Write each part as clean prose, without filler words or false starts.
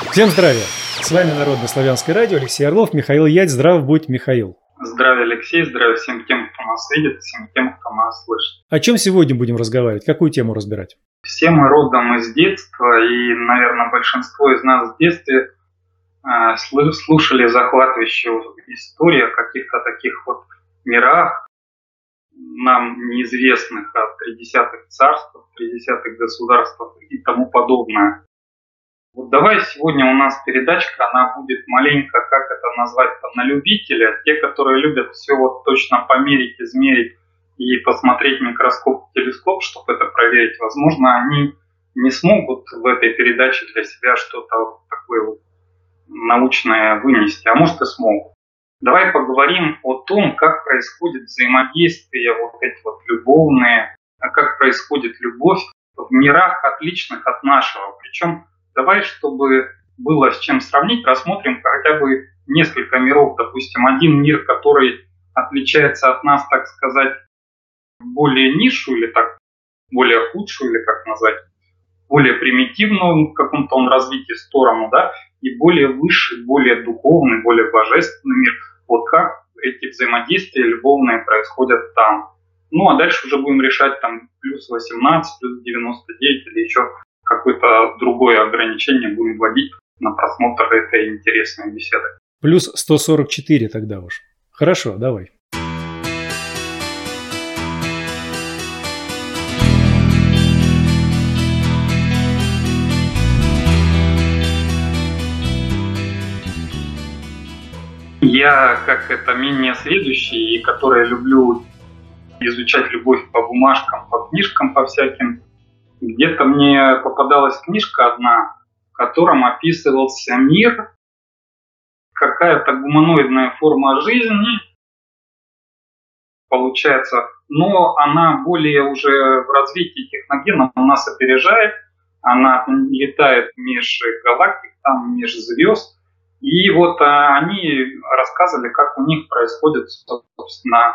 Всем здравия! С вами Народно-славянское радио, Алексей Орлов, Михаил Ять. Здрав будь, Михаил. Здравия, Алексей, здравия всем тем, кто нас видит, всем тем, кто нас слышит. О чем сегодня будем разговаривать? Какую тему разбирать? Все мы родом из детства, и, наверное, большинство из нас в детстве слушали захватывающую историю о каких-то таких вот мирах, нам неизвестных, о тридесятых царствах, тридесятых государствах и тому подобное. Вот давай сегодня у нас передачка, она будет маленько, как это назвать-то, на любителя. Те, которые любят все вот точно померить, измерить и посмотреть микроскоп, телескоп, чтобы это проверить, возможно, они не смогут в этой передаче для себя что-то такое вот научное вынести, а может и смогут. Давай поговорим о том, как происходит взаимодействие вот эти вот любовные, как происходит любовь в мирах, отличных от нашего. Причем давай, чтобы было с чем сравнить, рассмотрим хотя бы несколько миров. Допустим, один мир, который отличается от нас, так сказать, более низшую или так, более худшую, или как назвать, более примитивную в каком-то он развитии сторону, да, и более высший, более духовный, более божественный мир. Вот как эти взаимодействия любовные происходят там. Ну, а дальше уже будем решать там плюс 18, плюс 99 или еще какое-то другое ограничение будем вводить на просмотр этой интересной беседы. Плюс 144 тогда уж. Хорошо, давай. Я, как это менее сведущий, и который люблю изучать любовь по бумажкам, по книжкам, по всяким, где-то мне попадалась книжка одна, в котором описывался мир, какая-то гуманоидная форма жизни, получается, но она более уже в развитии техногенном нас опережает, она летает меж галактик, там, меж звезд. И вот они рассказывали, как у них происходит, собственно,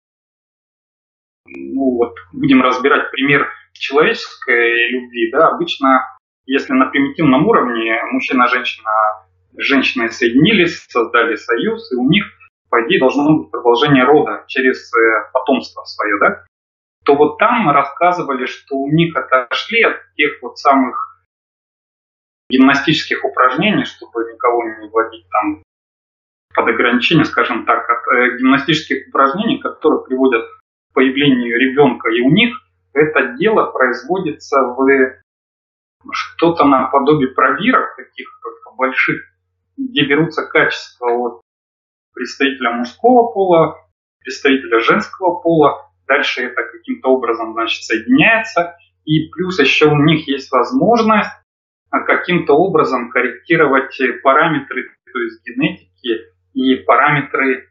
ну вот будем разбирать пример человеческой любви, да, обычно, если на примитивном уровне мужчина и женщины соединились, создали союз, и у них, по идее, должно быть продолжение рода через потомство свое, да, то вот там рассказывали, что у них отошли от тех вот самых гимнастических упражнений, чтобы никого не вводить там под ограничения, скажем так, от гимнастических упражнений, которые приводят к появлению ребенка, и у них это дело производится в что-то наподобие пробирок таких больших, где берутся качества от представителя мужского пола, представителя женского пола, дальше это каким-то образом, значит, соединяется, и плюс еще у них есть возможность каким-то образом корректировать параметры, то есть генетики и параметры,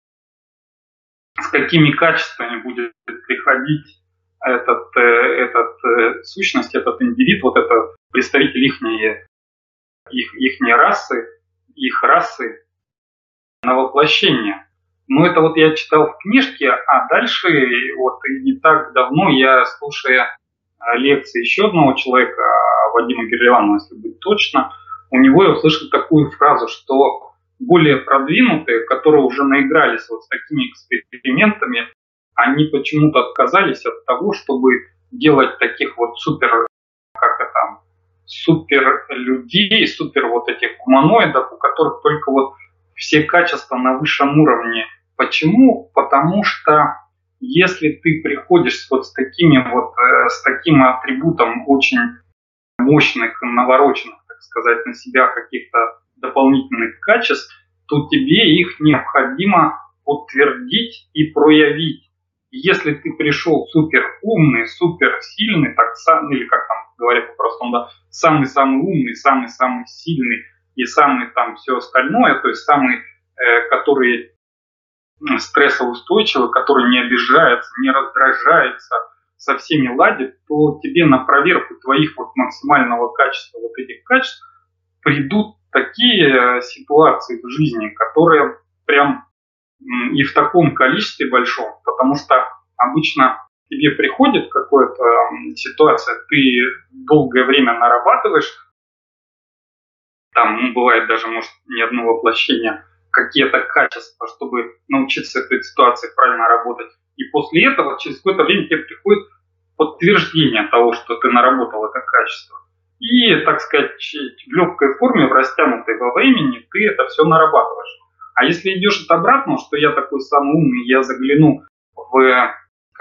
с какими качествами будет приходить этот сущность, этот индивид, вот это представитель ихней расы, их расы на воплощение. Ну, это вот я читал в книжке, а дальше, вот не так давно я, слушая лекции еще одного человека, Вадима Герлеванова, если быть точно, у него я услышал такую фразу, что более продвинутые, которые уже наигрались вот с такими экспериментами, они почему-то отказались от того, чтобы делать таких вот супер людей, супер вот этих гуманоидов, у которых только вот все качества на высшем уровне. Почему? Потому что если ты приходишь вот с таким атрибутом очень мощных, навороченных, так сказать, на себя каких-то дополнительных качеств, то тебе их необходимо подтвердить и проявить. Если ты пришел супер умный, супер сильный, или как там говорят по-простому, да, самый-самый умный, самый-самый сильный и самый там все остальное, то есть самый, который стрессоустойчивый, который не обижается, не раздражается, со всеми ладит, то тебе на проверку твоих вот максимального качества, вот этих качеств, придут такие ситуации в жизни, которые прям и в таком количестве большом, потому что обычно тебе приходит какая-то ситуация, ты долгое время нарабатываешь там бывает даже, может, не одно воплощение, какие-то качества, чтобы научиться этой ситуации правильно работать. И после этого, через какое-то время тебе приходит подтверждение того, что ты наработал это качество. И, так сказать, в легкой форме, в растянутой во времени, ты это все нарабатываешь. А если идешь от обратного, что я такой самый умный, я загляну в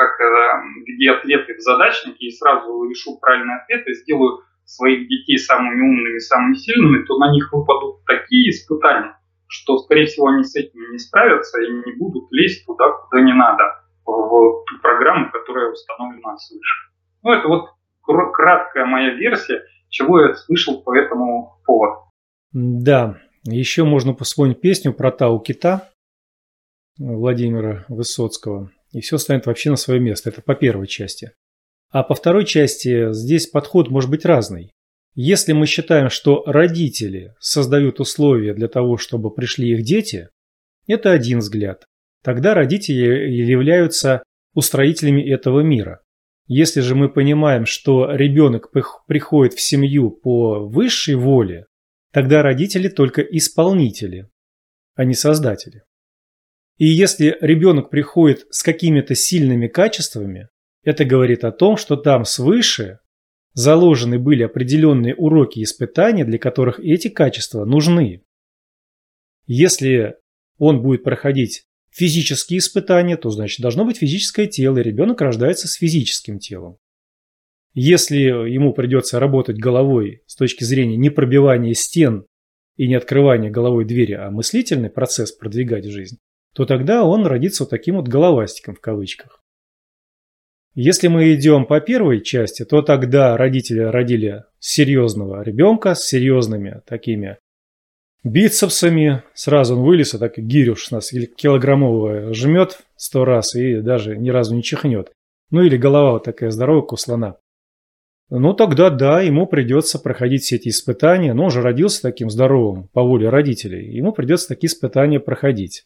где ответы в задачнике и сразу решу правильные ответы, сделаю своих детей самыми умными, самыми сильными, то на них выпадут такие испытания, что, скорее всего, они с этим не справятся и не будут лезть туда, куда не надо, в ту программу, которая установлена свыше. Ну, это вот краткая моя версия, чего я слышал по этому поводу. Да, еще можно вспомнить песню про Тау Кита Владимира Высоцкого, и все станет вообще на свое место. Это по первой части. А по второй части здесь подход может быть разный. Если мы считаем, что родители создают условия для того, чтобы пришли их дети, это один взгляд. Тогда родители являются устроителями этого мира. Если же мы понимаем, что ребенок приходит в семью по высшей воле, тогда родители только исполнители, а не создатели. И если ребенок приходит с какими-то сильными качествами, это говорит о том, что там свыше заложены были определенные уроки и испытания, для которых эти качества нужны. Если он будет проходить физические испытания, то значит должно быть физическое тело, и ребенок рождается с физическим телом. Если ему придется работать головой с точки зрения не пробивания стен и не открывания головой двери, а мыслительный процесс продвигать в жизнь, то тогда он родится вот таким вот головастиком в кавычках. Если мы идем по первой части, то тогда родители родили серьезного ребенка с серьезными такими бицепсами. Сразу он вылез, а так и гирю 16-килограммовую жмет 100 раз и даже ни разу не чихнет. Ну или голова вот такая здоровая, как у слона. Ну тогда да, ему придется проходить все эти испытания. Но он же родился таким здоровым по воле родителей. Ему придется такие испытания проходить.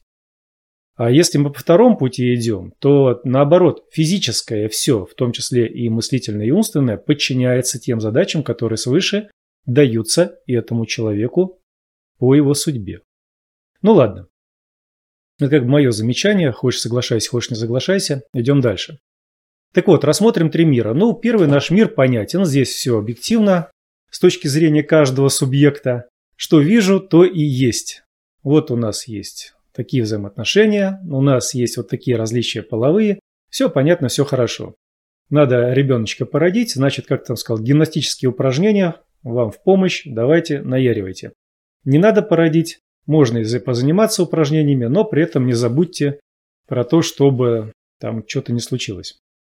А если мы по второму пути идем, то наоборот, физическое все, в том числе и мыслительное, и умственное, подчиняется тем задачам, которые свыше даются этому человеку по его судьбе. Ну ладно. Это как бы мое замечание. Хочешь соглашайся, хочешь не соглашайся. Идем дальше. Так вот, рассмотрим три мира. Ну, первый наш мир понятен. Здесь все объективно с точки зрения каждого субъекта. Что вижу, то и есть. Вот у нас есть такие взаимоотношения, у нас есть вот такие различия половые. Все понятно, все хорошо. Надо ребеночка породить, значит, как там сказал, гимнастические упражнения вам в помощь, давайте, наяривайте. Не надо породить, можно и позаниматься упражнениями, но при этом не забудьте про то, чтобы там что-то не случилось.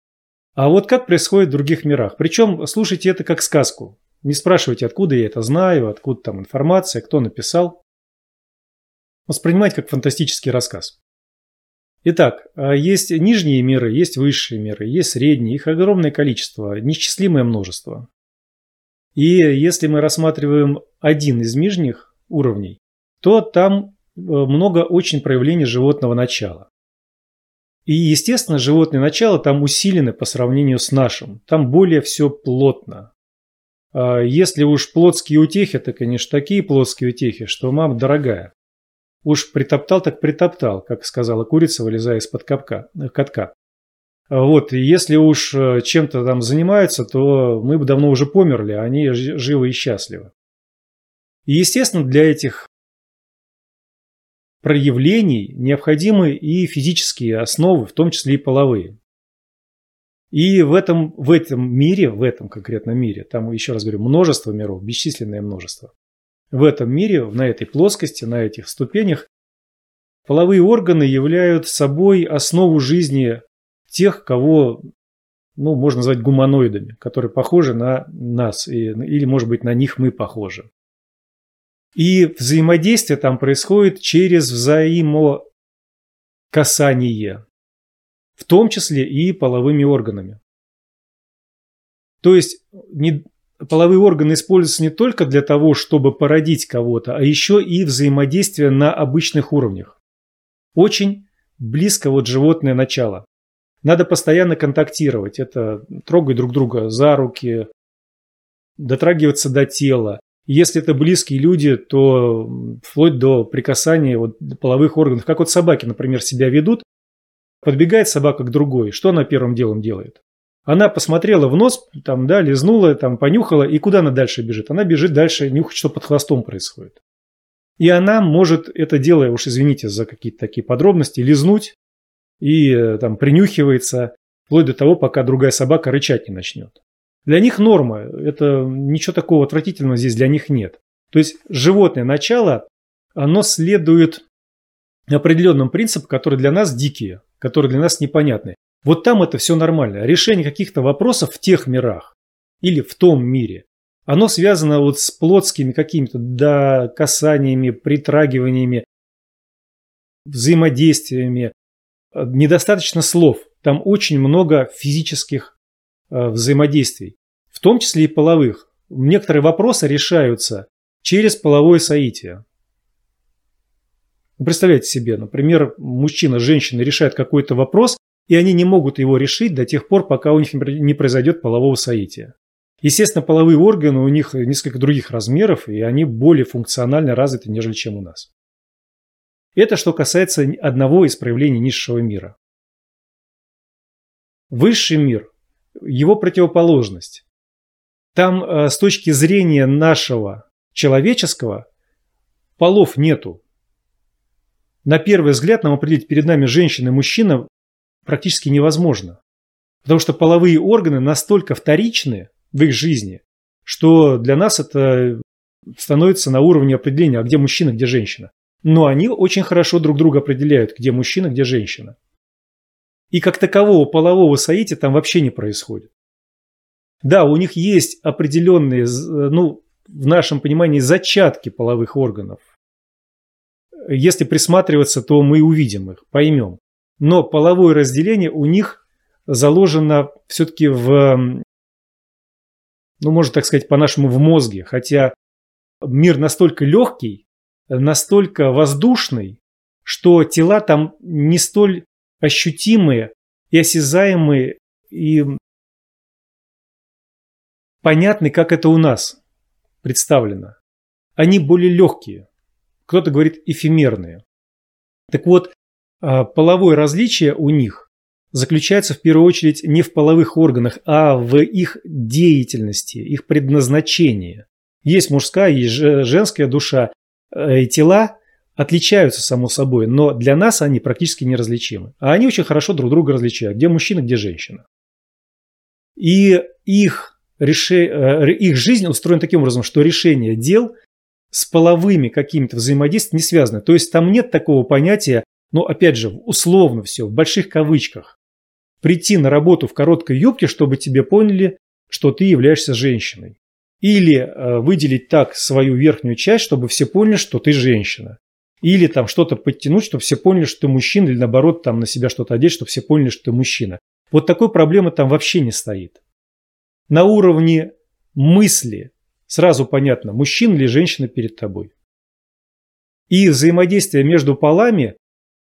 А вот как происходит в других мирах? Причем слушайте это как сказку. Не спрашивайте, откуда я это знаю, откуда там информация, кто написал. Воспринимать как фантастический рассказ. Итак, есть нижние миры, есть высшие миры, есть средние, их огромное количество, неисчислимое множество. И если мы рассматриваем один из нижних уровней, то там много очень проявлений животного начала. И, естественно, животное начало там усилено по сравнению с нашим. Там более все плотно. Если уж плотские утехи, то, конечно, такие плотские утехи, что мама дорогая. Уж притоптал так притоптал, как сказала курица, вылезая из-под катка. Вот, и если уж чем-то там занимаются, то мы бы давно уже померли, а они живы и счастливы. И, естественно, для этих проявлений необходимы и физические основы, в том числе и половые. И в этом мире, в этом конкретном мире, там, еще раз говорю, множество миров, бесчисленное множество. В этом мире, на этой плоскости, на этих ступенях, половые органы являются собой основу жизни тех, кого, можно назвать гуманоидами, которые похожи на нас, или, может быть, на них мы похожи. И взаимодействие там происходит через взаимокасание, в том числе и половыми органами. То есть половые органы используются не только для того, чтобы породить кого-то, а еще и взаимодействие на обычных уровнях. Очень близко животное начало. Надо постоянно контактировать. Это трогать друг друга за руки, дотрагиваться до тела. Если это близкие люди, то вплоть до прикасания вот половых органов. Как вот собаки, например, себя ведут, подбегает собака к другой, что она первым делом делает? Она посмотрела в нос, там, да, лизнула, там, понюхала, и куда она дальше бежит? Она бежит дальше нюхать, что под хвостом происходит. И она может это дело, уж извините за какие-то такие подробности, лизнуть и там принюхивается, вплоть до того, пока другая собака рычать не начнет. Для них норма, это ничего такого отвратительного здесь для них нет. То есть животное начало, оно следует определенным принципам, которые для нас дикие, которые для нас непонятны. Вот там это все нормально. Решение каких-то вопросов в тех мирах или в том мире, оно связано вот с плотскими какими-то касаниями, притрагиваниями, взаимодействиями. Недостаточно слов. Там очень много физических взаимодействий, в том числе и половых. Некоторые вопросы решаются через половое соитие. Вы представляете себе, например, мужчина с женщиной решают какой-то вопрос, и они не могут его решить до тех пор, пока у них не произойдет полового соития. Естественно, половые органы у них несколько других размеров, и они более функционально развиты, нежели чем у нас. Это что касается одного из проявлений низшего мира. Высший мир, его противоположность. Там с точки зрения нашего человеческого полов нету. На первый взгляд нам определить перед нами женщина и мужчина практически невозможно. Потому что половые органы настолько вторичны в их жизни, что для нас это становится на уровне определения, а где мужчина, где женщина. Но они очень хорошо друг друга определяют, где мужчина, где женщина. И как такового полового соития там вообще не происходит. Да, у них есть определенные, в нашем понимании, зачатки половых органов. Если присматриваться, то мы увидим их, поймем. Но половое разделение у них заложено все-таки можно так сказать, по-нашему в мозге. Хотя мир настолько легкий, настолько воздушный, что тела там не столь ощутимые и осязаемые, и понятны, как это у нас представлено. Они более легкие. Кто-то говорит эфемерные. Так вот, половое различие у них заключается в первую очередь не в половых органах, а в их деятельности, их предназначении. Есть мужская, есть женская душа, и тела отличаются само собой, но для нас они практически неразличимы. А они очень хорошо друг друга различают, где мужчина, где женщина. И их жизнь устроена таким образом, что решение дел с половыми какими-то взаимодействиями не связано. То есть там нет такого понятия, но опять же, условно все, в больших кавычках, прийти на работу в короткой юбке, чтобы тебе поняли, что ты являешься женщиной. Или выделить так свою верхнюю часть, чтобы все поняли, что ты женщина. Или там что-то подтянуть, чтобы все поняли, что ты мужчина, или наоборот, там на себя что-то одеть, чтобы все поняли, что ты мужчина. Вот такой проблемы там вообще не стоит. На уровне мысли сразу понятно, мужчина или женщина перед тобой. И взаимодействие между полами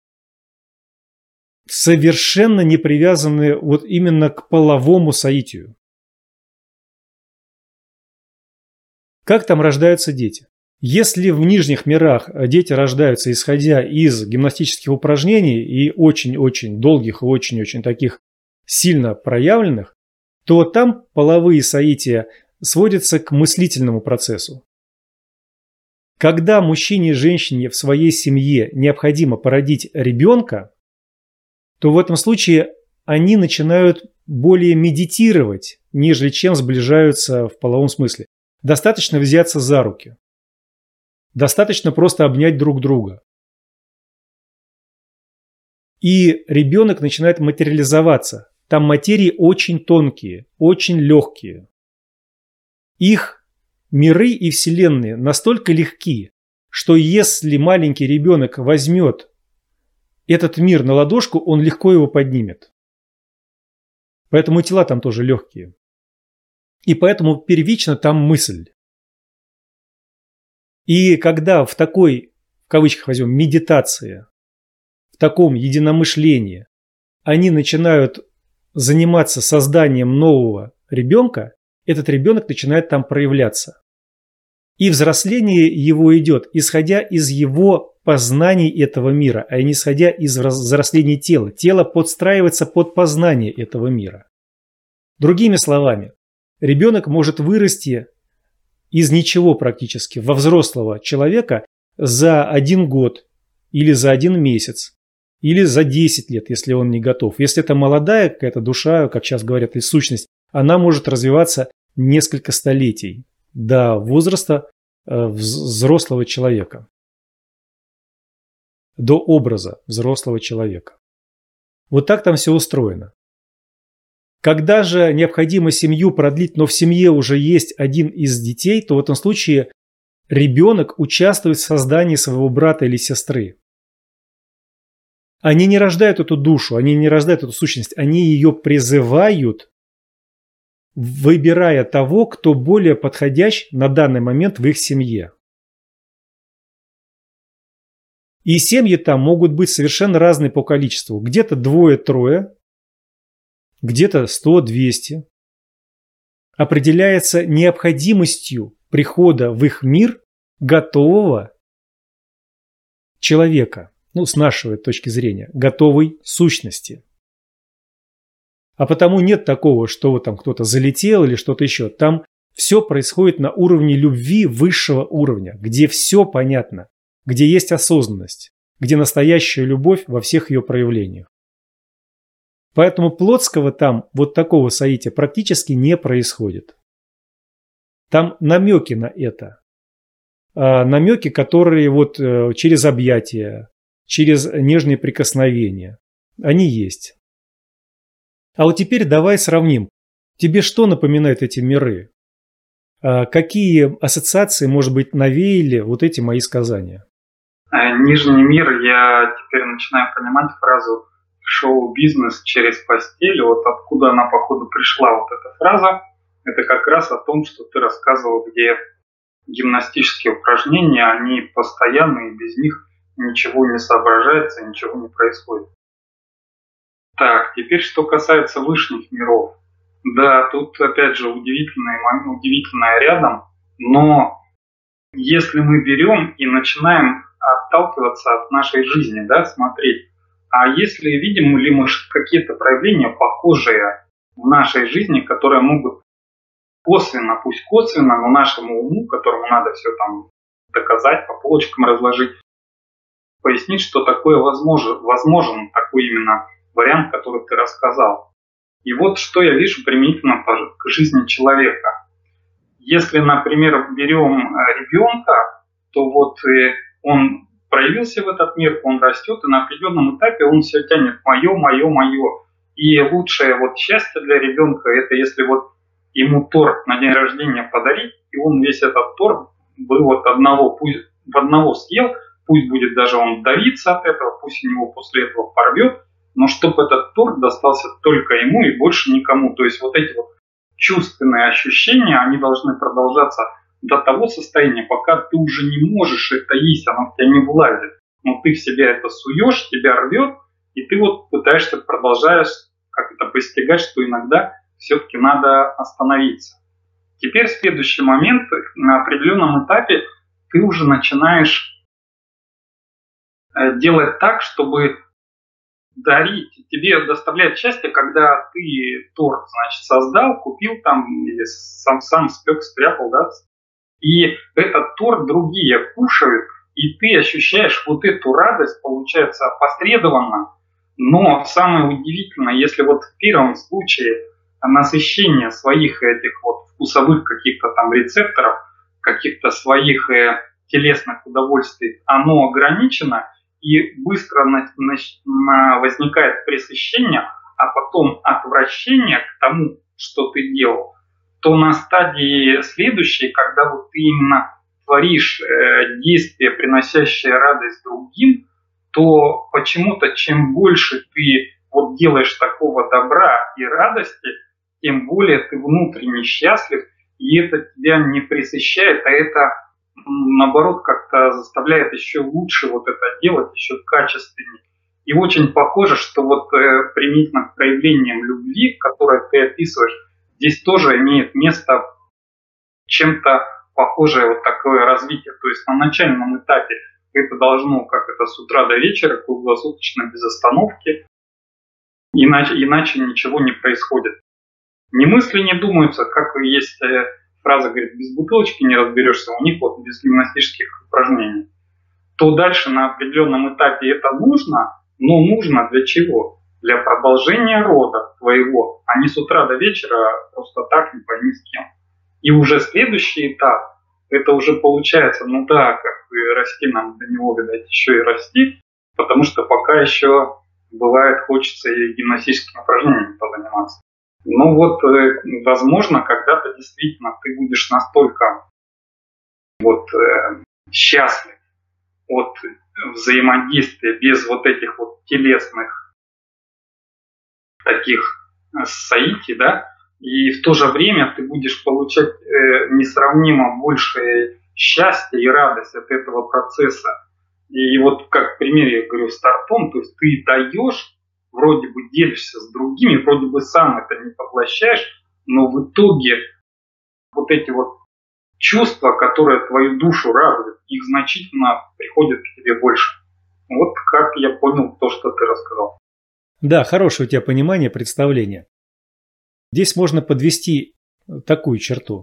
совершенно не привязаны вот именно к половому соитию. Как там рождаются дети? Если в нижних мирах дети рождаются, исходя из гимнастических упражнений и очень-очень долгих и очень-очень таких сильно проявленных, то там половые соития сводятся к мыслительному процессу. Когда мужчине и женщине в своей семье необходимо породить ребенка, то в этом случае они начинают более медитировать, нежели чем сближаются в половом смысле. Достаточно взяться за руки. Достаточно просто обнять друг друга. И ребенок начинает материализоваться. Там материи очень тонкие, очень легкие. Их миры и вселенные настолько легки, что если маленький ребенок возьмет этот мир на ладошку, он легко его поднимет. Поэтому тела там тоже легкие. И поэтому первично там мысль. И когда в такой, в кавычках возьмем, медитации, в таком единомышлении, они начинают заниматься созданием нового ребенка, этот ребенок начинает там проявляться. И взросление его идет, исходя из его познаний этого мира, а не исходя из взросления тела. Тело подстраивается под познание этого мира. Другими словами, ребенок может вырасти из ничего практически во взрослого человека за 1 год или за 1 месяц, или за 10 лет, если он не готов. Если это молодая какая-то душа, как сейчас говорят, и сущность, она может развиваться несколько столетий до возраста взрослого человека, до образа взрослого человека. Вот так там все устроено. Когда же необходимо семью продлить, но в семье уже есть один из детей, то в этом случае ребенок участвует в создании своего брата или сестры. Они не рождают эту душу, они не рождают эту сущность, они ее призывают, выбирая того, кто более подходящ на данный момент в их семье. И семьи там могут быть совершенно разные по количеству. Где-то 2-3, где-то 100-200. Определяется необходимостью прихода в их мир готового человека. С нашей точки зрения, готовой сущности. А потому нет такого, что там кто-то залетел или что-то еще. Там все происходит на уровне любви высшего уровня, где все понятно, где есть осознанность, где настоящая любовь во всех ее проявлениях. Поэтому плотского там вот такого соития практически не происходит. Там намеки на это. Намеки, которые вот через объятия, через нежные прикосновения. Они есть. А вот теперь давай сравним. Тебе что напоминают эти миры? Какие ассоциации, может быть, навеяли вот эти мои сказания? Нижний мир, я теперь начинаю понимать фразу «шоу-бизнес через постель». Вот откуда она, походу, пришла, вот эта фраза. Это как раз о том, что ты рассказывал, где гимнастические упражнения, они постоянные, без них ничего не соображается, ничего не происходит. Так, теперь что касается высших миров. Да, тут опять же удивительное рядом, но если мы берем и начинаем отталкиваться от нашей жизни, да, смотреть, а если видим ли мы какие-то проявления похожие в нашей жизни, которые могут косвенно, пусть косвенно, но нашему уму, которому надо все там доказать, по полочкам разложить, пояснить, что такое возможен такой именно вариант, который ты рассказал. И вот что я вижу применительно к жизни человека. Если, например, берем ребенка, то вот он проявился в этот мир, он растет, и на определенном этапе он все тянет мое, мое, мое. И лучшее вот счастье для ребенка, это если вот ему торт на день рождения подарить, и он весь этот торт бы вот в одного съел, пусть будет даже он давиться от этого, пусть у него после этого порвет, но чтобы этот торт достался только ему и больше никому. То есть вот эти вот чувственные ощущения, они должны продолжаться до того состояния, пока ты уже не можешь это есть, оно в тебя не влазит. Но ты в себя это суешь, тебя рвет, и ты вот пытаешься, продолжаешь как это постигать, что иногда все-таки надо остановиться. Теперь следующий момент, на определенном этапе ты уже начинаешь делать так, чтобы дарить, тебе доставляет счастье, когда ты торт, значит, создал, купил там, или сам спек, спрятал, да, и этот торт другие кушают, и ты ощущаешь вот эту радость, получается, опосредованно. Но самое удивительное, если вот в первом случае насыщение своих этих вот вкусовых каких-то там рецепторов, каких-то своих телесных удовольствий, оно ограничено, и быстро возникает пресыщение, а потом отвращение к тому, что ты делал, то на стадии следующей, когда вот ты именно творишь действия, приносящие радость другим, то почему-то чем больше ты вот делаешь такого добра и радости, тем более ты внутренне счастлив, и это тебя не пресыщает, а это наоборот как-то заставляет еще лучше вот это делать, еще качественнее. И очень похоже, что вот применительно к проявлениям любви, которые ты описываешь, здесь тоже имеет место чем-то похожее вот такое развитие. То есть на начальном этапе это должно, как это, с утра до вечера, круглосуточно, без остановки, иначе ничего не происходит. Ни мысли не думаются, как есть фраза, говорит, без бутылочки не разберешься, у них вот без гимнастических упражнений. То дальше на определенном этапе это нужно, но нужно для чего? Для продолжения рода твоего, а не с утра до вечера просто так, не пойми с кем. И уже следующий этап, это уже получается, ну да, как бы расти нам до него, видать, еще и расти, потому что пока еще бывает хочется и гимнастическими упражнениями позаниматься. Ну вот, возможно, когда-то действительно ты будешь настолько вот счастлив от взаимодействия без вот этих вот телесных таких соитий, да, и в то же время ты будешь получать несравнимо большее счастье и радость от этого процесса. И вот как в примере, я говорю, стартом, то есть ты даешь, вроде бы делишься с другими, вроде бы сам это не поглощаешь, но в итоге вот эти вот чувства, которые твою душу радуют, их значительно приходят к тебе больше. Вот как я понял то, что ты рассказал. Да, хорошее у тебя понимание, представление. Здесь можно подвести такую черту.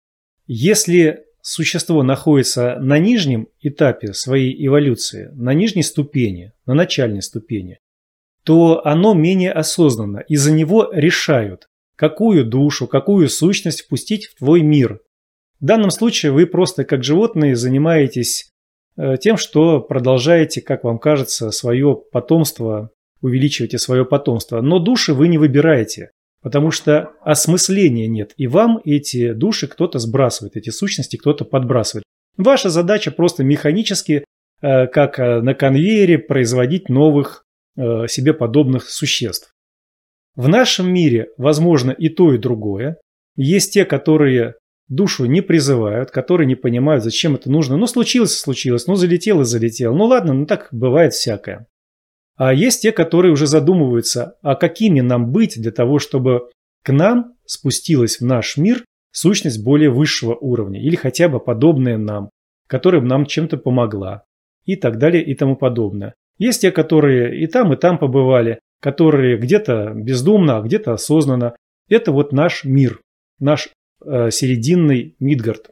Если существо находится на нижнем этапе своей эволюции, на нижней ступени, на начальной ступени, то оно менее осознанно, и за него решают, какую душу, какую сущность впустить в твой мир. В данном случае вы просто как животные занимаетесь тем, что продолжаете, как вам кажется, свое потомство, увеличиваете свое потомство. Но души вы не выбираете, потому что осмысления нет. И вам эти души кто-то сбрасывает, эти сущности кто-то подбрасывает. Ваша задача просто механически, как на конвейере, производить новых себе подобных существ. В нашем мире возможно и то, и другое. Есть те, которые душу не призывают, которые не понимают, зачем это нужно. Ну, случилось, ну, залетел и залетел. Ну, ладно, ну, так бывает всякое. А есть те, которые уже задумываются, а какими нам быть для того, чтобы к нам спустилась в наш мир сущность более высшего уровня или хотя бы подобная нам, которая нам чем-то помогла и так далее и тому подобное. Есть те, которые и там побывали, которые где-то бездумно, а где-то осознанно. Это вот наш мир, наш серединный Мидгард.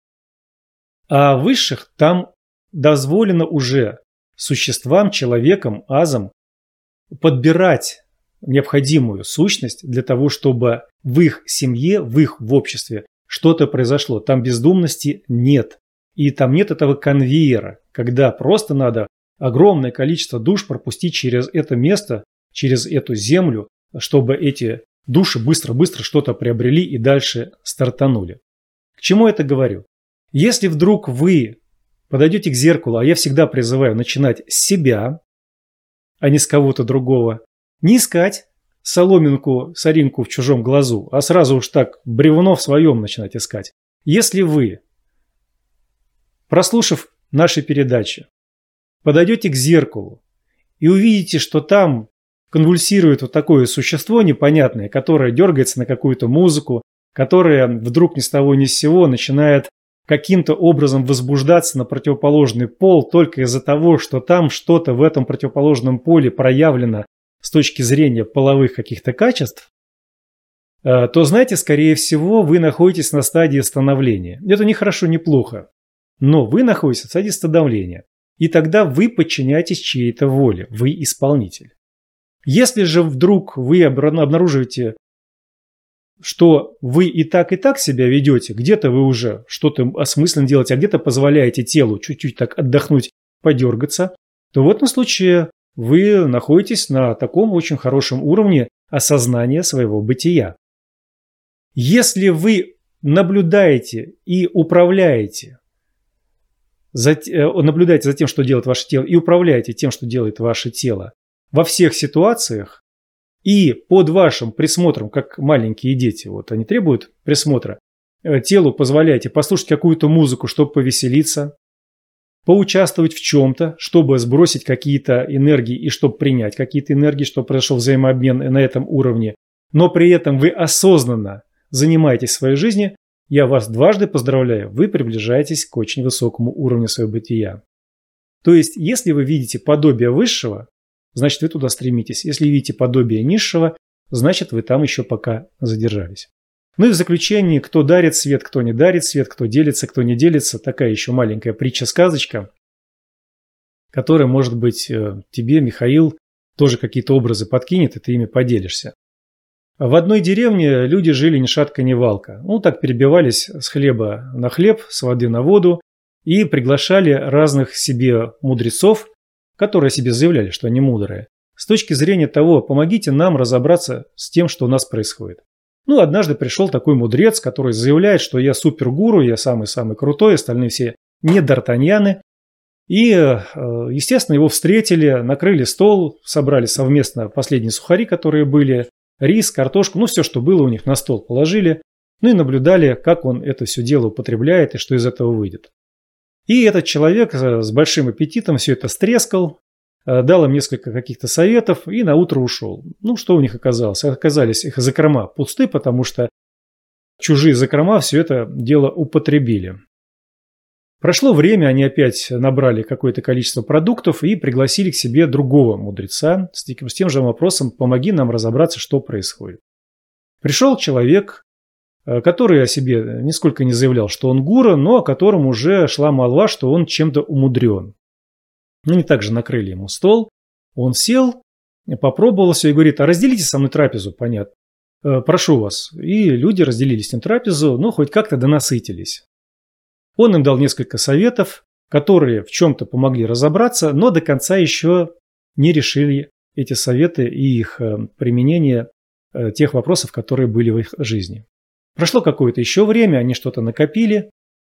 А высших там дозволено уже существам, человекам, азам подбирать необходимую сущность для того, чтобы в их семье, в их обществе что-то произошло. Там бездумности нет. И там нет этого конвейера, когда просто надо огромное количество душ пропустить через это место, через эту землю, чтобы эти души быстро-быстро что-то приобрели и дальше стартанули. К чему это говорю? Если вдруг вы подойдете к зеркалу, а я всегда призываю начинать с себя, а не с кого-то другого, не искать соломинку, соринку в чужом глазу, а сразу уж так бревно в своем начинать искать. Если вы, прослушав наши передачи, подойдете к зеркалу и увидите, что там конвульсирует вот такое существо непонятное, которое дергается на какую-то музыку, которое вдруг ни с того ни с сего начинает каким-то образом возбуждаться на противоположный пол только из-за того, что там что-то в этом противоположном поле проявлено с точки зрения половых каких-то качеств, то, знаете, скорее всего, вы находитесь на стадии становления. Это не хорошо, не плохо, но вы находитесь в стадии становления. И тогда вы подчиняетесь чьей-то воле, вы исполнитель. Если же вдруг вы обнаруживаете, что вы и так себя ведете, где-то вы уже что-то осмысленно делаете, а где-то позволяете телу чуть-чуть так отдохнуть, подергаться, то в этом случае вы находитесь на таком очень хорошем уровне осознания своего бытия. Если вы наблюдаете и управляете, наблюдаете за тем, что делает ваше тело, и управляете тем, что делает ваше тело во всех ситуациях, и под вашим присмотром, как маленькие дети, вот они требуют присмотра, телу позволяете послушать какую-то музыку, чтобы повеселиться, поучаствовать в чем-то, чтобы сбросить какие-то энергии и чтобы принять какие-то энергии, чтобы произошел взаимообмен на этом уровне, но при этом вы осознанно занимаетесь своей жизнью, Я вас дважды поздравляю, вы приближаетесь к очень высокому уровню своего бытия. То есть, если вы видите подобие высшего, значит, вы туда стремитесь. Если видите подобие низшего, значит, вы там еще пока задержались. Ну и в заключение, кто дарит свет, кто не дарит свет, кто делится, кто не делится, такая еще маленькая притча-сказочка, которая, может быть, тебе, Михаил, тоже какие-то образы подкинет, и ты ими поделишься. В одной деревне люди жили ни шатка, ни валка. Ну, так перебивались с хлеба на хлеб, с воды на воду и приглашали разных себе мудрецов, которые о себе заявляли, что они мудрые, с точки зрения того, помогите нам разобраться с тем, что у нас происходит. Ну, однажды пришел такой мудрец, который заявляет, что я супергуру, я самый-самый крутой, остальные все не д'Артаньяны. И, естественно, его встретили, накрыли стол, собрали совместно последние сухари, которые были, рис, картошку, ну, все, что было у них на стол положили, ну и наблюдали, как он это все дело употребляет и что из этого выйдет. И этот человек с большим аппетитом все это стрескал, дал им несколько каких-то советов и наутро ушел. Ну, что у них оказалось? Оказались их закрома пусты, потому что чужие закрома все это дело употребили. Прошло время, они опять набрали какое-то количество продуктов и пригласили к себе другого мудреца с тем же вопросом «помоги нам разобраться, что происходит». Пришел человек, который о себе нисколько не заявлял, что он гуру, но о котором уже шла молва, что он чем-то умудрен. Они также накрыли ему стол, он сел, попробовал все и говорит: а разделите со мной трапезу, понятно, прошу вас. И люди разделили с ним трапезу, но хоть как-то донасытились. Он им дал несколько советов, которые в чем-то помогли разобраться, но до конца еще не решили эти советы и их применение тех вопросов, которые были в их жизни. Прошло какое-то еще время, они что-то накопили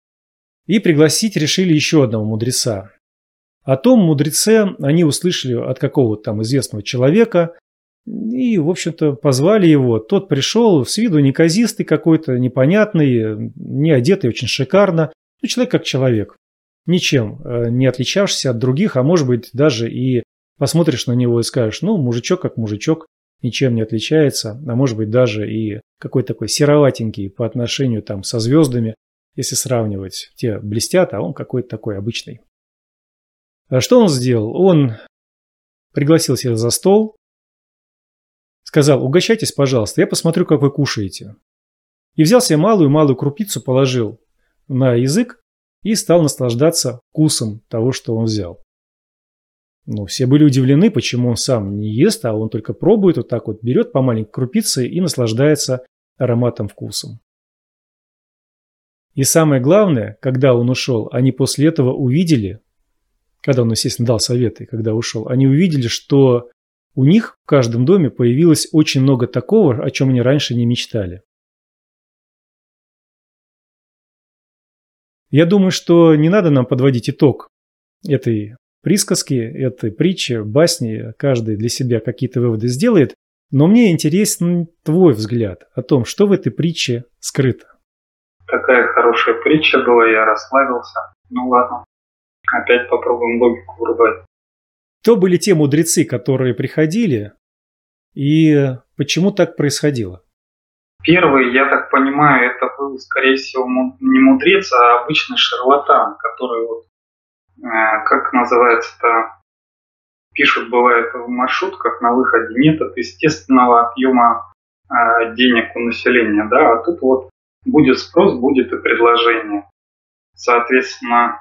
и пригласить решили еще одного мудреца. О том мудреце они услышали от какого-то там известного человека и, в общем-то, позвали его. Тот пришел с виду неказистый какой-то, непонятный, не одетый очень шикарно. Ну, человек как человек, ничем не отличавшийся от других, а может быть даже и посмотришь на него и скажешь: ну, мужичок как мужичок, ничем не отличается, а может быть даже и какой-то такой сероватенький по отношению там со звездами, если сравнивать. Те блестят, а он какой-то такой обычный. А что он сделал? Он пригласил себя за стол, сказал: угощайтесь, пожалуйста, я посмотрю, как вы кушаете. И взял себе малую-малую крупицу, положил на язык и стал наслаждаться вкусом того, что он взял. Ну, все были удивлены, почему он сам не ест, а он только пробует, вот так вот берет по маленькой крупице и наслаждается ароматом, вкусом. И самое главное, когда он ушел, они после этого увидели, когда он, естественно, дал советы, когда ушел, они увидели, что у них в каждом доме появилось очень много такого, о чем они раньше не мечтали. Я думаю, что не надо нам подводить итог этой присказки, этой притчи, басни. Каждый для себя какие-то выводы сделает. Но мне интересен твой взгляд о том, что в этой притче скрыто. Такая хорошая притча была, я расслабился. Ну ладно, опять попробуем логику врубать. Кто были те мудрецы, которые приходили, и почему так происходило? Первый, я так понимаю, это был, скорее всего, не мудрец, а обычный шарлатан, который, вот, как называется-то, пишут, бывает, в маршрутках на выходе: нет от естественного отъема денег у населения, да, а тут вот будет спрос, будет и предложение. Соответственно,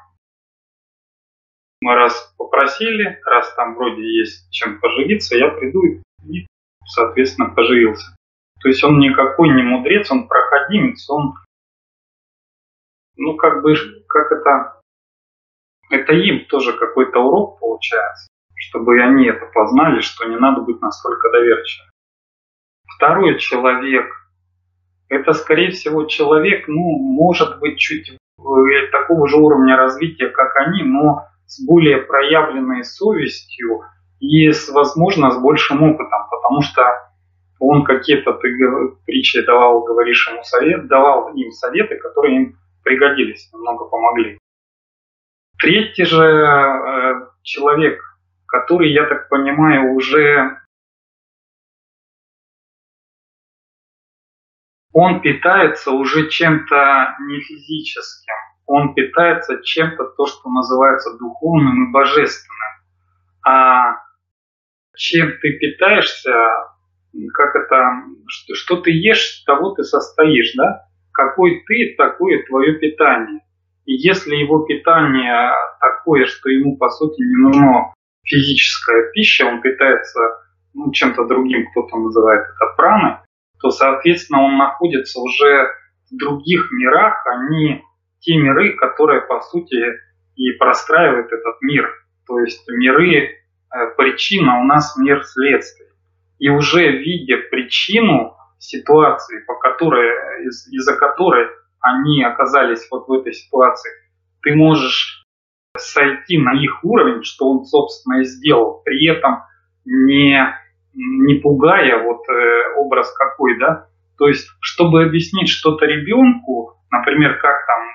мы раз попросили, раз там вроде есть чем поживиться, я приду и, соответственно, поживился. То есть он никакой не мудрец, он проходимец, он, ну, как бы, как это им тоже какой-то урок получается, чтобы они это познали, что не надо быть настолько доверчивым. Второй человек, это, скорее всего, человек, ну, может быть, чуть такого же уровня развития, как они, но с более проявленной совестью и, возможно, с большим опытом, потому что он какие-то, ты притчи давал, говоришь ему совет, давал им советы, которые им пригодились, немного помогли. Третий же человек, который, я так понимаю, уже он питается уже чем-то не физическим, он питается чем-то, то, что называется духовным и божественным. А чем ты питаешься, как это, что ты ешь, того ты состоишь, да? Какой ты, такое твое питание. И если его питание такое, что ему, по сути, не нужна физическая пища, он питается чем-то другим, кто-то называет это праной, то, соответственно, он находится уже в других мирах, они те миры, которые, по сути, и простраивают этот мир. То есть миры причина, у нас мир следствий. И уже видя причину ситуации, из-за которой они оказались вот в этой ситуации, ты можешь сойти на их уровень, что он, собственно, и сделал, при этом не пугая, вот образ какой, да, то есть, чтобы объяснить что-то ребенку, например, как там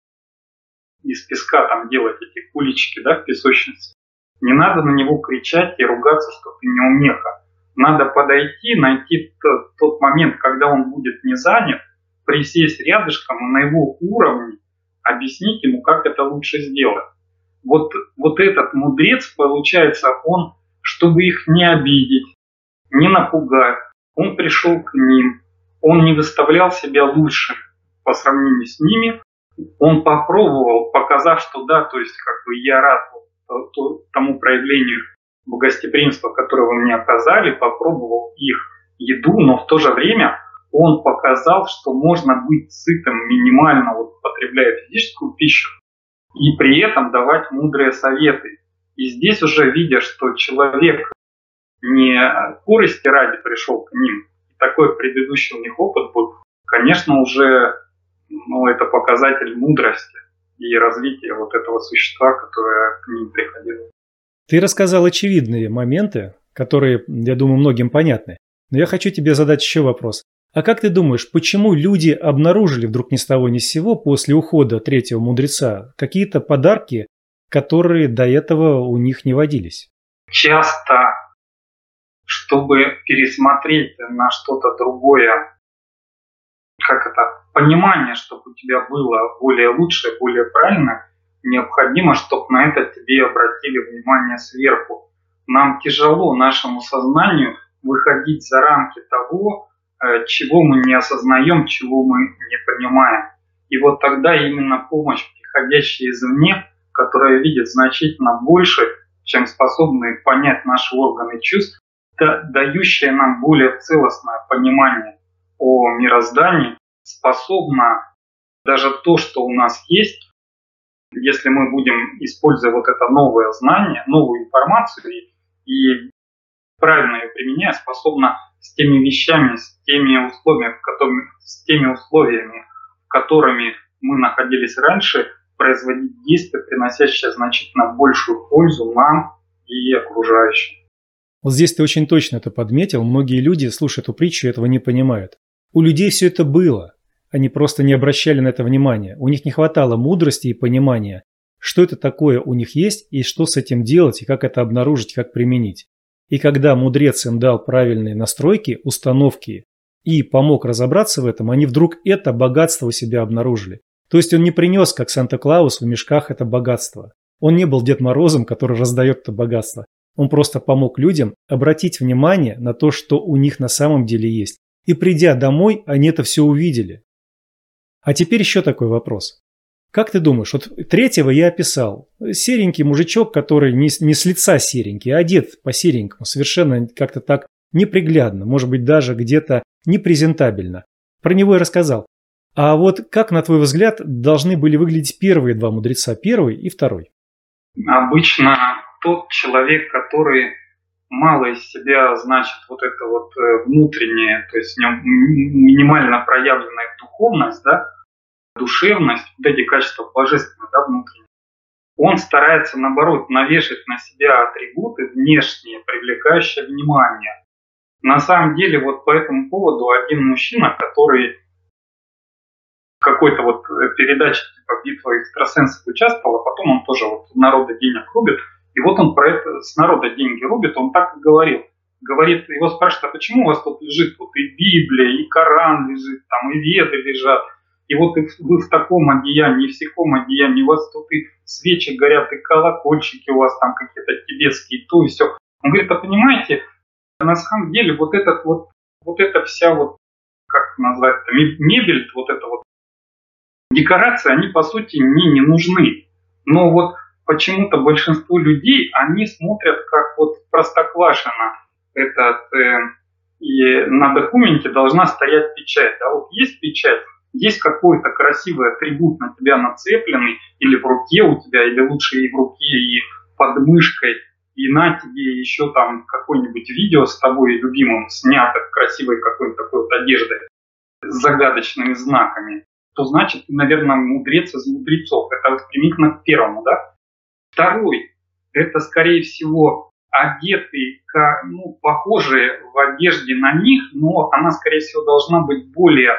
из песка там делать эти куличики, да, в песочнице, не надо на него кричать и ругаться, что ты неумеха. Надо подойти, найти тот момент, когда он будет не занят, присесть рядышком и на его уровне объяснить ему, как это лучше сделать. Вот этот мудрец, получается, он, чтобы их не обидеть, не напугать, он пришел к ним, он не выставлял себя лучшим по сравнению с ними, он попробовал, показав, что да, то есть как бы я рад тому проявлению гостеприимства, которое вы мне оказали, попробовал их еду, но в то же время он показал, что можно быть сытым минимально, вот, потребляя физическую пищу, и при этом давать мудрые советы. И здесь уже видя, что человек не корысти ради пришел к ним, такой предыдущий у них опыт был, конечно, уже это показатель мудрости и развития вот этого существа, которое к ним приходило. Ты рассказал очевидные моменты, которые, я думаю, многим понятны. Но я хочу тебе задать еще вопрос. А как ты думаешь, почему люди обнаружили вдруг ни с того ни с сего после ухода третьего мудреца какие-то подарки, которые до этого у них не водились? Часто, чтобы пересмотреть на что-то другое, понимание, чтобы у тебя было более лучшее, более правильное, необходимо, чтобы на это тебе обратили внимание сверху. Нам тяжело, нашему сознанию, выходить за рамки того, чего мы не осознаем, чего мы не понимаем. И вот тогда именно помощь, приходящая извне, которая видит значительно больше, чем способны понять наши органы чувств, дающая нам более целостное понимание о мироздании, способна даже то, что у нас есть, если мы будем использовать вот это новое знание, новую информацию и правильно ее применяя, способна с теми вещами, с теми условиями, в которыми мы находились раньше, производить действия, приносящие значительно большую пользу нам и окружающим. Вот здесь ты очень точно это подметил. Многие люди, слушая эту притчу, этого не понимают. У людей все это было. Они просто не обращали на это внимания. У них не хватало мудрости и понимания, что это такое у них есть и что с этим делать, и как это обнаружить, как применить. И когда мудрец им дал правильные настройки, установки и помог разобраться в этом, они вдруг это богатство у себя обнаружили. То есть он не принес, как Санта-Клаус, в мешках это богатство. Он не был Дед Морозом, который раздает это богатство. Он просто помог людям обратить внимание на то, что у них на самом деле есть. И придя домой, они это все увидели. А теперь еще такой вопрос. Как ты думаешь, вот третьего я описал. Серенький мужичок, который не с лица серенький, а одет по-серенькому, совершенно как-то так неприглядно, может быть, даже где-то непрезентабельно. Про него я рассказал. А вот как, на твой взгляд, должны были выглядеть первые два мудреца, первый и второй? Обычно тот человек, который мало из себя значит вот это вот внутреннее, то есть в нем минимально проявленная духовность, да, душевность, вот эти качества божественные, да, внутренние, он старается, наоборот, навешать на себя атрибуты внешние, привлекающие внимание. На самом деле, вот по этому поводу один мужчина, который в какой-то вот передаче типа «Битва экстрасенсов» участвовал, а потом он тоже вот народа денег рубит, и вот он про это с народа деньги рубит, он так и говорил: говорит, его спрашивают, а почему у вас тут лежит вот и Библия, и Коран лежит, там и Веды лежат, и вот вы в таком одеянии, и в сяком одеянии, у вас тут и свечи горят, и колокольчики у вас там какие-то тибетские, то и все. Он говорит, а понимаете, на самом деле вот эта вся вот, как назвать это, мебель, вот эта вот декорации, они по сути мне не нужны. Но вот почему-то большинство людей, они смотрят как вот Простоквашино. И на документе должна стоять печать. А вот есть печать, есть какой-то красивый атрибут на тебя нацепленный, или в руке у тебя, или лучше и в руке, и под мышкой, и на тебе еще там какое-нибудь видео с тобой любимым снято, красивой какой-то такой вот одеждой, с загадочными знаками, то значит, ты, наверное, мудрец из мудрецов. Это вот примитивно к первому, да? Второй, это, скорее всего, одетый, похожие в одежде на них, но она, скорее всего, должна быть более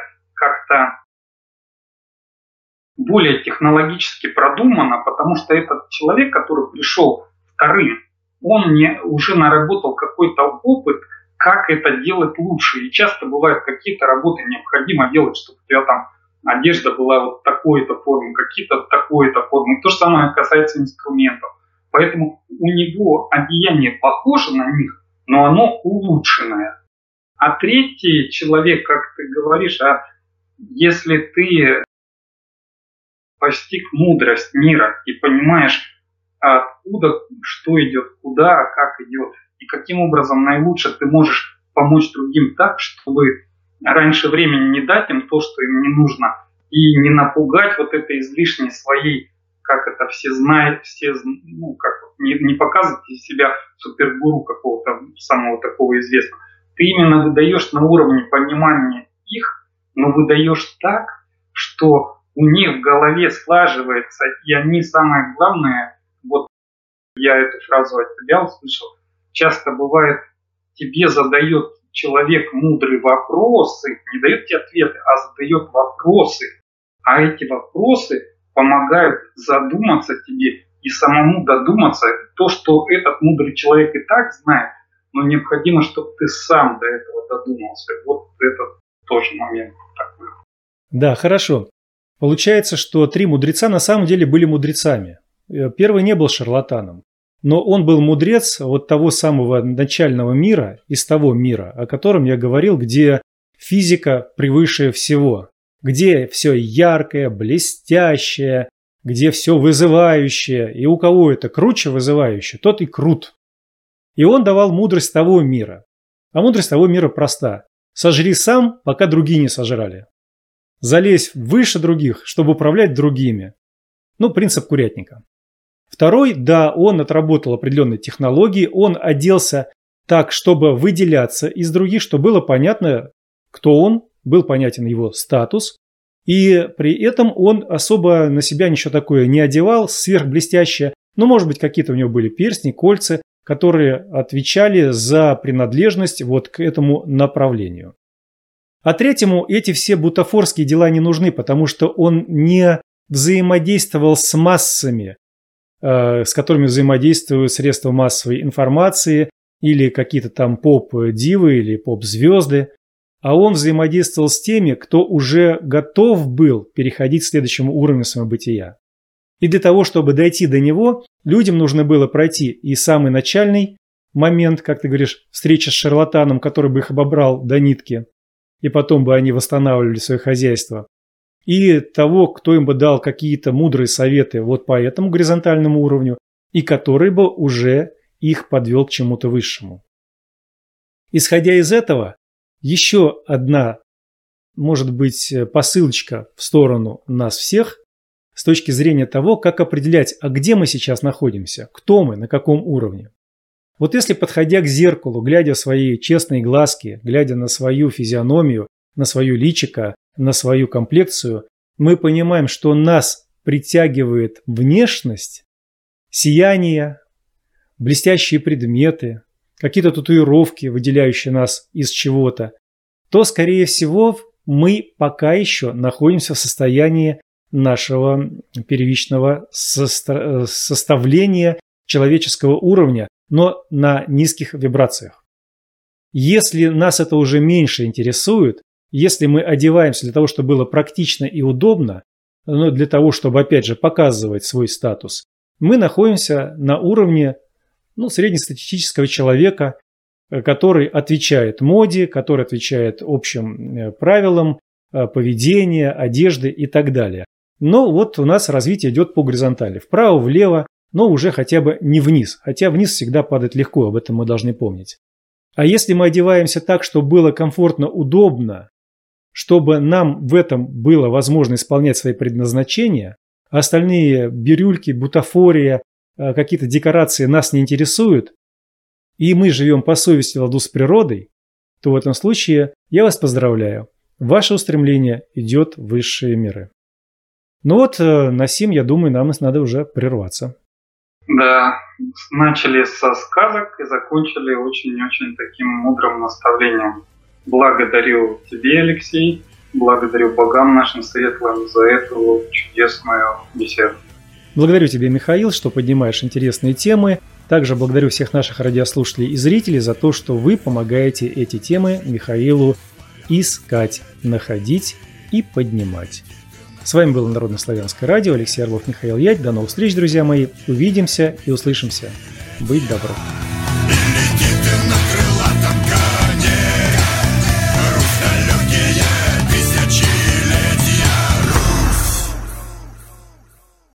технологически продумана, потому что этот человек, который пришел вторым, он уже наработал какой-то опыт, как это делать лучше. И часто бывают какие-то работы необходимо делать, чтобы у тебя там одежда была вот такой-то формы, какие-то такой-то формы. То же самое касается инструментов. Поэтому у него одеяние похоже на них, но оно улучшенное. А третий человек, как ты говоришь, если ты постиг мудрость мира и понимаешь, откуда, что идет, куда, как идет, и каким образом наилучше ты можешь помочь другим так, чтобы раньше времени не дать им то, что им не нужно, и не напугать вот этой излишней своей, как это все знают, не показывать из себя супергуру какого-то самого такого известного. Ты именно выдаешь на уровне понимания их, но выдаешь так, что у них в голове слаживается, и они, самое главное, вот я эту фразу от тебя услышал, часто бывает, тебе задает человек мудрые вопросы, не дает тебе ответы, а задает вопросы, а эти вопросы помогают задуматься тебе и самому додуматься то, что этот мудрый человек и так знает, но необходимо, чтобы ты сам до этого додумался. Вот это тоже момент такой. Да, хорошо. Получается, что три мудреца на самом деле были мудрецами. Первый не был шарлатаном, но он был мудрец вот того самого начального мира, из того мира, о котором я говорил, где физика превыше всего, где все яркое, блестящее, где все вызывающее, и у кого это круче вызывающее, тот и крут. И он давал мудрость того мира. А мудрость того мира проста. Сожри сам, пока другие не сожрали. Залезь выше других, чтобы управлять другими. Принцип курятника. Второй, да, он отработал определенные технологии, он оделся так, чтобы выделяться из других, чтобы было понятно, кто он, был понятен его статус, и при этом он особо на себя ничего такое не одевал, сверхблестящее, может быть, какие-то у него были перстни, кольца, которые отвечали за принадлежность вот к этому направлению. А третьему эти все бутафорские дела не нужны, потому что он не взаимодействовал с массами, с которыми взаимодействуют средства массовой информации или какие-то там поп-дивы или поп-звезды, а он взаимодействовал с теми, кто уже готов был переходить к следующему уровню своего бытия. И для того, чтобы дойти до него, людям нужно было пройти и самый начальный момент, как ты говоришь, встреча с шарлатаном, который бы их обобрал до нитки, и потом бы они восстанавливали свое хозяйство, и того, кто им бы дал какие-то мудрые советы вот по этому горизонтальному уровню, и который бы уже их подвел к чему-то высшему. Исходя из этого, еще одна, может быть, посылочка в сторону нас всех с точки зрения того, как определять, а где мы сейчас находимся, кто мы, на каком уровне. Вот если, подходя к зеркалу, глядя в свои честные глазки, глядя на свою физиономию, на свое личико, на свою комплекцию, мы понимаем, что нас притягивает внешность, сияние, блестящие предметы, какие-то татуировки, выделяющие нас из чего-то, то, скорее всего, мы пока еще находимся в состоянии нашего первичного составления человеческого уровня, но на низких вибрациях. Если нас это уже меньше интересует, если мы одеваемся для того, чтобы было практично и удобно, но для того, чтобы, опять же, показывать свой статус, мы находимся на уровне среднестатистического человека, который отвечает моде, который отвечает общим правилам поведения, одежды и так далее. Но вот у нас развитие идет по горизонтали, вправо, влево, но уже хотя бы не вниз, хотя вниз всегда падать легко, об этом мы должны помнить. А если мы одеваемся так, чтобы было комфортно, удобно, чтобы нам в этом было возможно исполнять свои предназначения, а остальные бирюльки, бутафория, какие-то декорации нас не интересуют, и мы живем по совести в ладу с природой, то в этом случае я вас поздравляю. Ваше устремление идет в высшие миры. Ну вот, на сим, я думаю, нам надо уже прерваться. Да, начали со сказок и закончили очень-очень таким мудрым наставлением. Благодарю тебе, Алексей, благодарю богам нашим светлым за эту чудесную беседу. Благодарю тебя, Михаил, что поднимаешь интересные темы. Также благодарю всех наших радиослушателей и зрителей за то, что вы помогаете эти темы Михаилу искать, находить и поднимать. С вами было Народно-славянское радио, Алексей Орлов, Михаил Ядь. До новых встреч, друзья мои. Увидимся и услышимся. Быть добром.